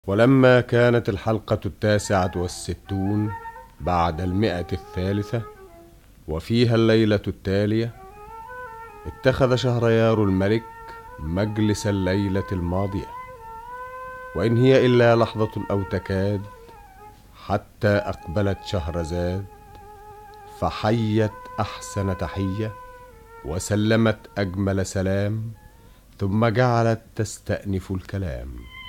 ولما كانت الحلقة 69 بعد 100 وفيها الليلة التالية، اتخذ شهريار الملك مجلس الليلة الماضية، وإن هي إلا لحظة أو تكاد حتى أقبلت شهرزاد فحيت أحسن تحية وسلمت أجمل سلام، ثم جعلت تستأنف الكلام.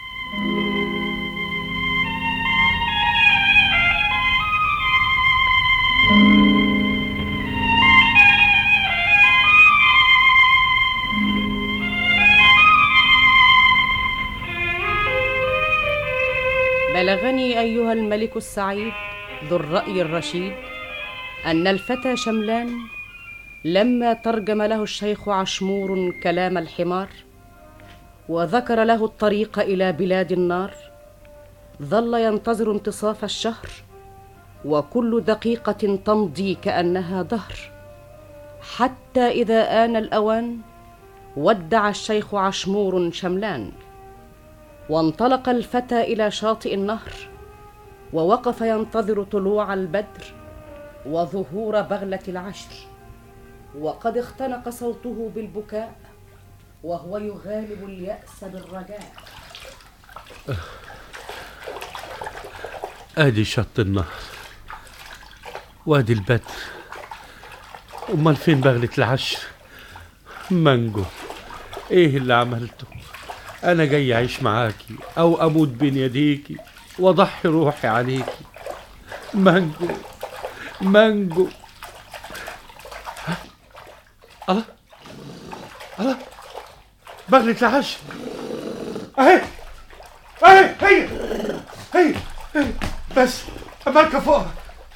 بلغني أيها الملك السعيد ذو الرأي الرشيد أن الفتى شملان لما ترجم له الشيخ عشمور كلام الحمار وذكر له الطريق إلى بلاد النار، ظل ينتظر انتصاف الشهر، وكل دقيقة تمضي كأنها دهر، حتى إذا آن الأوان ودع الشيخ عشمور شملان، وانطلق الفتى إلى شاطئ النهر، ووقف ينتظر طلوع البدر وظهور بغلة العشر، وقد اختنق صوته بالبكاء وهو يغالب اليأس بالرجاء. ادي شط النهر وادي البدر، امال فين بغلة العشر؟ مانجو، ايه اللي عملته؟ انا جاي اعيش معاكي او اموت بين يديكي واضحي روحي عليكي. مانجو مانجو. الله الله، بغلة العشر اهي اهي هي هي هي. بس امركب فوقها.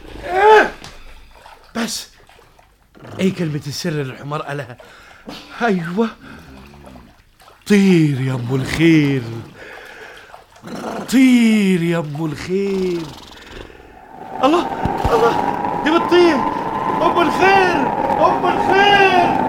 بس ايه كلمة السر اللي الحمار قالها؟ ايوه، طير يا ام الخير، طير يا ام الخير. الله الله، دي بتطير. ام الخير، ام الخير.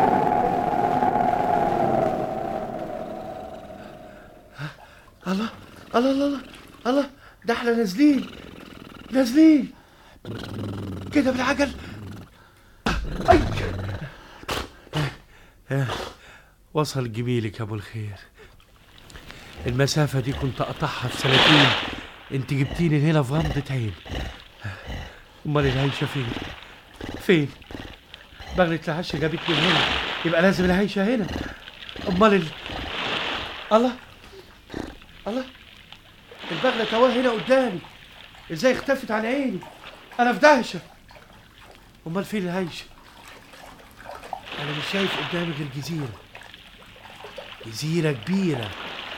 الله الله الله الله، ده احنا نازلين نازلين كده بالعجل. اي وصل جميلك يا ابو الخير. المسافة دي كنت اقطعها في سنتين، انت جبتيني هنا في غمضة عين. امال العيشة فين؟ فين؟ بغلة العشر جابتني هنا، يبقى لازم العيشة هنا. امال الله الله، البغلة تواه هنا قدامي، ازاي اختفت عن عيني؟ انا في دهشة. امال فين العيشة؟ انا مش شايف قدامي غير جزيرة، جزيرة كبيرة.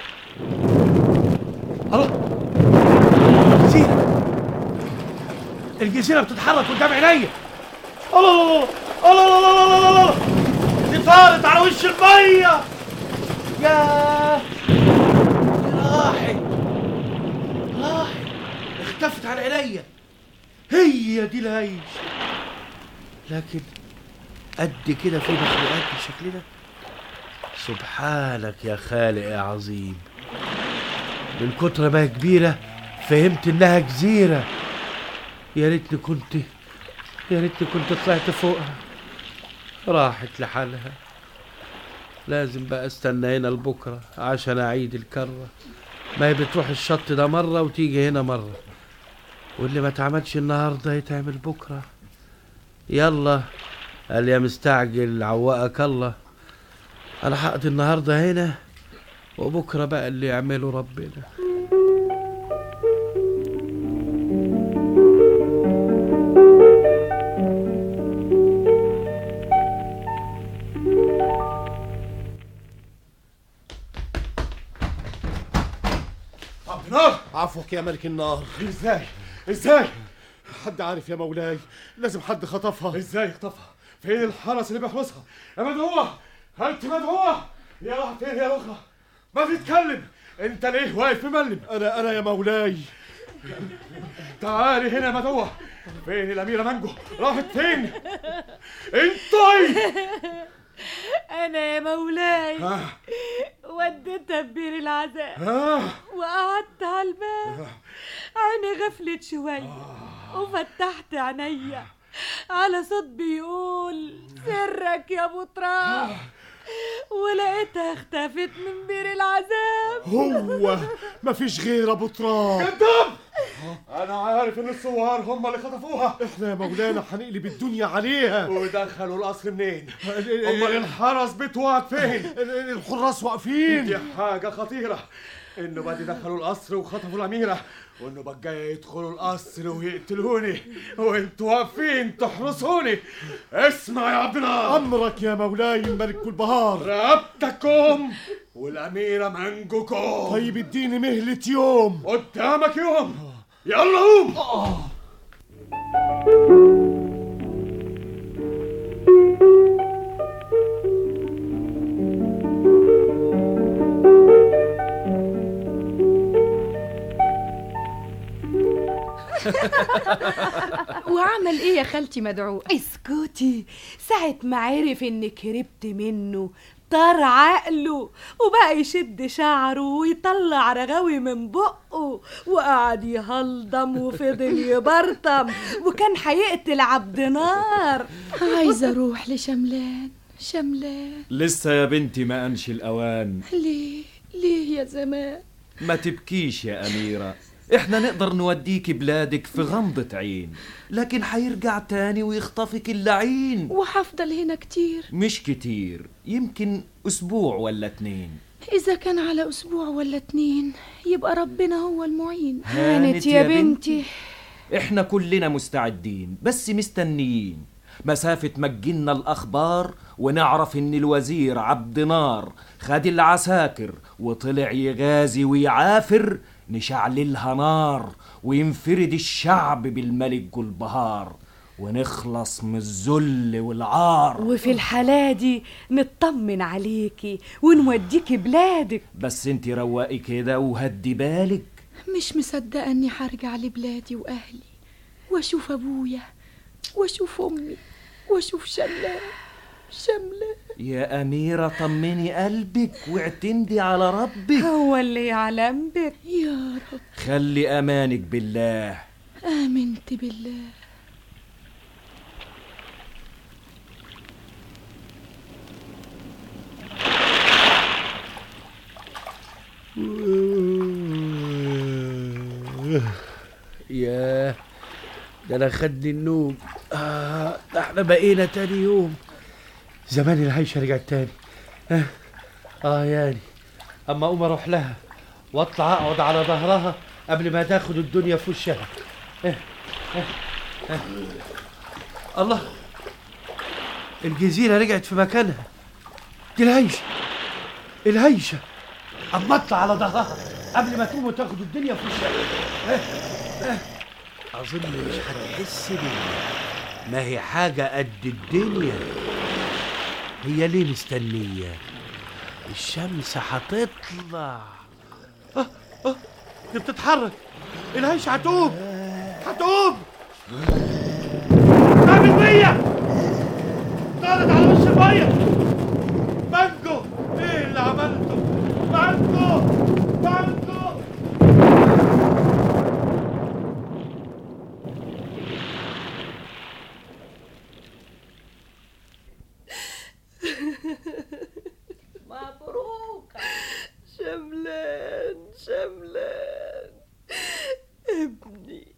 الله، جزيرة، الجزيرة بتتحرك قدام عينيا. الله الله الله الله الله، دي طارت على وش المية. ياه، راحت اختفت على عينيا. هي دي العيش، لكن قد كده في مخلوقات بالشكل ده. سبحانك يا خالق يا عظيم. من كتر ما هي كبيرة فهمت انها جزيرة. يا ريتني كنت طلعت فوقها. راحت لحالها، لازم بقى استنى هنا لبكرة عشان اعيد الكرة. ما هي بتروح الشط ده مرة وتيجي هنا مرة، واللي ما اتعملش النهاردة يتعمل بكرة. يلا قال يا مستعجل عوقك الله. انا هقضي النهارده هنا وبكره بقى اللي يعمله ربنا. عبد النار، عفوك يا ملك النار. ازاي حد عارف يا مولاي؟ لازم حد خطفها. ازاي يخطفها؟ فين الحرس اللي بيحرسها؟ يا مدعوة، انت مدعوة يا راح فين يا اخرى؟ ما تتكلم، انت ليه واقف مملم؟ انا يا مولاي. تعالي هنا يا مدعوة. فين الاميرة مانجو؟ راحت فين؟ انتي انا يا مولاي وديتها ببير العذاب وقعدت على الباب. عيني غفلت شوية وفتحت عينيا على صوت بيقول سرك يا ابو تراب، ولقيتها اختفت من بير العذاب. هو مفيش غير ابو تراب. كذاب! انا عارف ان الثوار هم اللي خطفوها. احنا يا مولانا هنقلب الدنيا عليها. ودخلوا القصر منين؟ امال الحرس بتوعك فين؟ الحراس واقفين. دي حاجه خطيره، انه بعد دخلوا القصر وخطفوا الاميره، وانه بقى جاي يدخلوا القصر ويقتلوني وانتوا واقفين تحرسوني. اسمع يا عبد النار، امرك يا مولاي الملك والبهار. رقبتكم والاميره منجوكم. طيب اديني مهله يوم. قدامك يوم. يلا قوم. وعمل ايه يا خالتي مدعو؟ اسكتي. ساعة ما عرف انك هربت منه طار عقله وبقى يشد شعره ويطلع رغاوي من بقه وقعد يهلضم وفضل يبرطم وكان هيقتل عبد نار. عايزة اروح لشملان. شملان لسه يا بنتي ما أنشي الأوان. ليه يا زمان؟ ما تبكيش يا أميرة، احنا نقدر نوديك بلادك في غمضة عين، لكن حيرجع تاني ويخطفك اللعين. وحفضل هنا كتير؟ مش كتير، يمكن أسبوع ولا 2. إذا كان على أسبوع ولا 2 يبقى ربنا هو المعين. هانت يا بنتي. احنا كلنا مستعدين، بس مستنيين مسافة ما تجينا الأخبار ونعرف إن الوزير عبد نار خد العساكر وطلع يغازي ويعافر، نشعللها نار وينفرد الشعب بالملك والبهار ونخلص من الذل والعار. وفي الحالة دي نطمن عليكي ونوديكي بلادك. بس انتي رواقي كده وهدي بالك. مش مصدقة اني هرجع لبلادي واهلي واشوف ابويا واشوف امي واشوف شملان. يا أميرة طمني قلبك واعتمدي على ربك، هو اللي يعلم بك. يا رب خلي أمانك بالله. آمنت بالله. ياه، ده انا خدني النوم. ده احنا بقينا تاني يوم. زمان العيشة رجعت تاني. يعني اما اقوم اروح لها واطلع اقعد على ظهرها قبل ما تاخد الدنيا في وشها. الله، الجزيرة رجعت في مكانها. دي الهيشة اما اطلع على ظهرها قبل ما تقوم وتاخد الدنيا في وشها. اظن مش هتحس بيا، ما هي حاجة قد الدنيا. هي ليه مستنية؟ الشمس هتطلع. دي بتتحرك. الهيش هتقوم. تعمل بيا، طارت على وش المية. مانجو، ايه اللي عملته؟ مانجو مبروك شملان ابني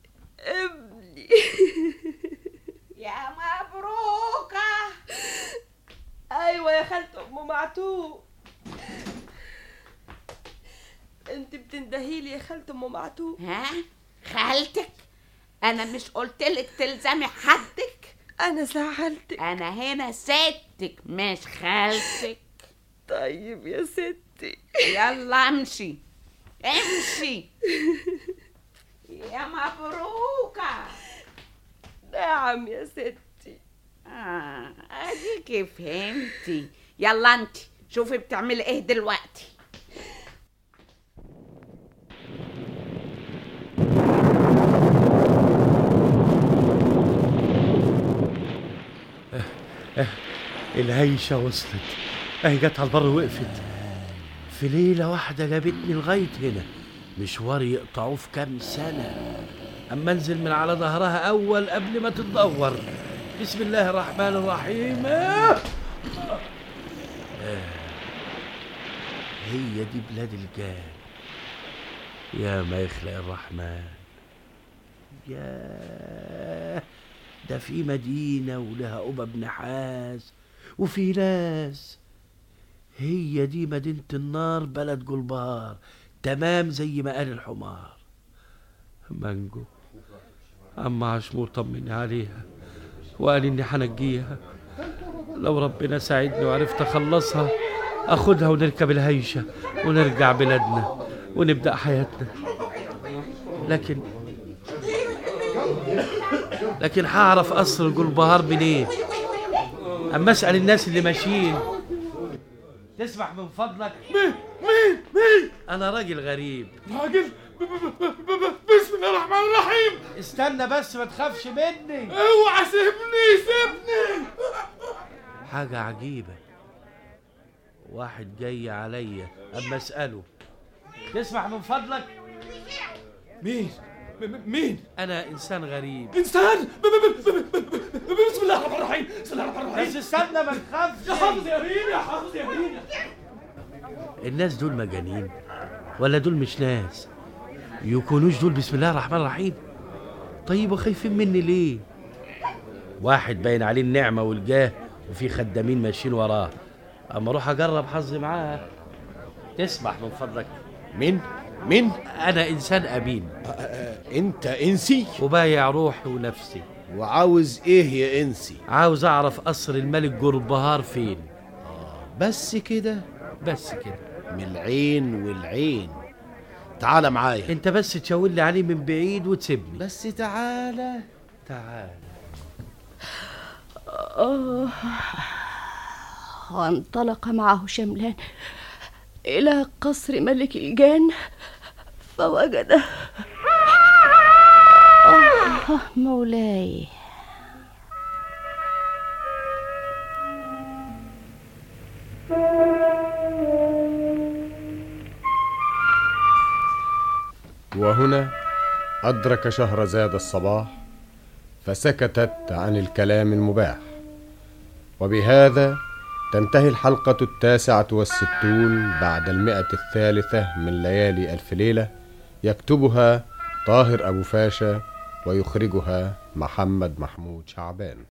يا مبروكة. ايوه يا خالته ام معتوق. انت بتندهيلي يا خالته ام معتوق؟ ها خالتك؟ انا مش قلتلك تلزمي حدك؟ انا زعلتك. انا هنا ستك مش خالتك. طيب يا ستي. يلا امشي يا مبروكة. نعم يا ستي. اديكي فهمتي. يلا انت شوفي بتعملي ايه دلوقتي. الهيشة وصلت، اهي جت على البر وقفت. في ليلة واحدة جابتني لغاية هنا، مشوار يقطعوه في كام سنة. أما انزل من على ظهرها أول قبل ما تتدور. بسم الله الرحمن الرحيم. هي دي بلاد الجان، يا ما يخلق الرحمن. يا ده في مدينة ولها قبب نحاس وفي ناس. هي دي مدينة النار، بلد جلبار، تمام زي ما قال الحمار. مانجو عم عشمور طمني عليها وقال اني هنجيها. لو ربنا ساعدني وعرفت اخلصها اخدها ونركب الهيشة ونرجع بلادنا ونبدأ حياتنا. لكن هعرف قصر جلبهار منين؟ اما اسأل الناس اللي ماشيين. تسمح من فضلك؟ مين؟ انا راجل غريب. راجل؟ بسم الله الرحمن الرحيم. استنى بس ما تخافش مني. اوعى سيبني. حاجة عجيبة، واحد جاي عليا اما اسأله. تسمح من فضلك؟ مين؟ انا انسان غريب. انسان؟ بسم الله الرحمن الرحيم. بس استنى ما تخافش. يا حافظ يا بينا. الناس دول مجانين ولا دول مش ناس؟ يكونوش دول بسم الله الرحمن الرحيم؟ طيب وخايفين مني ليه؟ واحد باين عليه النعمة والجاه وفي خدامين ماشيين وراه، اما اروح اجرب حظي معاه. تسمح من فضلك؟ مين؟ انا انسان امين. انت انسي؟ وبايع روحي ونفسي. وعاوز ايه يا انسي؟ عاوز اعرف قصر الملك جلبهار فين. بس كده؟ بس كده. من العين والعين. تعال معايا. انت بس تشاور لي عليه من بعيد وتسيبني. بس تعال. وانطلق معه شملان إلى قصر ملك الجان فوجده. مولاي. وهنا أدرك شهرزاد الصباح فسكتت عن الكلام المباح. وبهذا تنتهي الحلقة 69 بعد 103 من ليالي ألف ليلة. يكتبها طاهر أبو فاشا ويخرجها محمد محمود شعبان.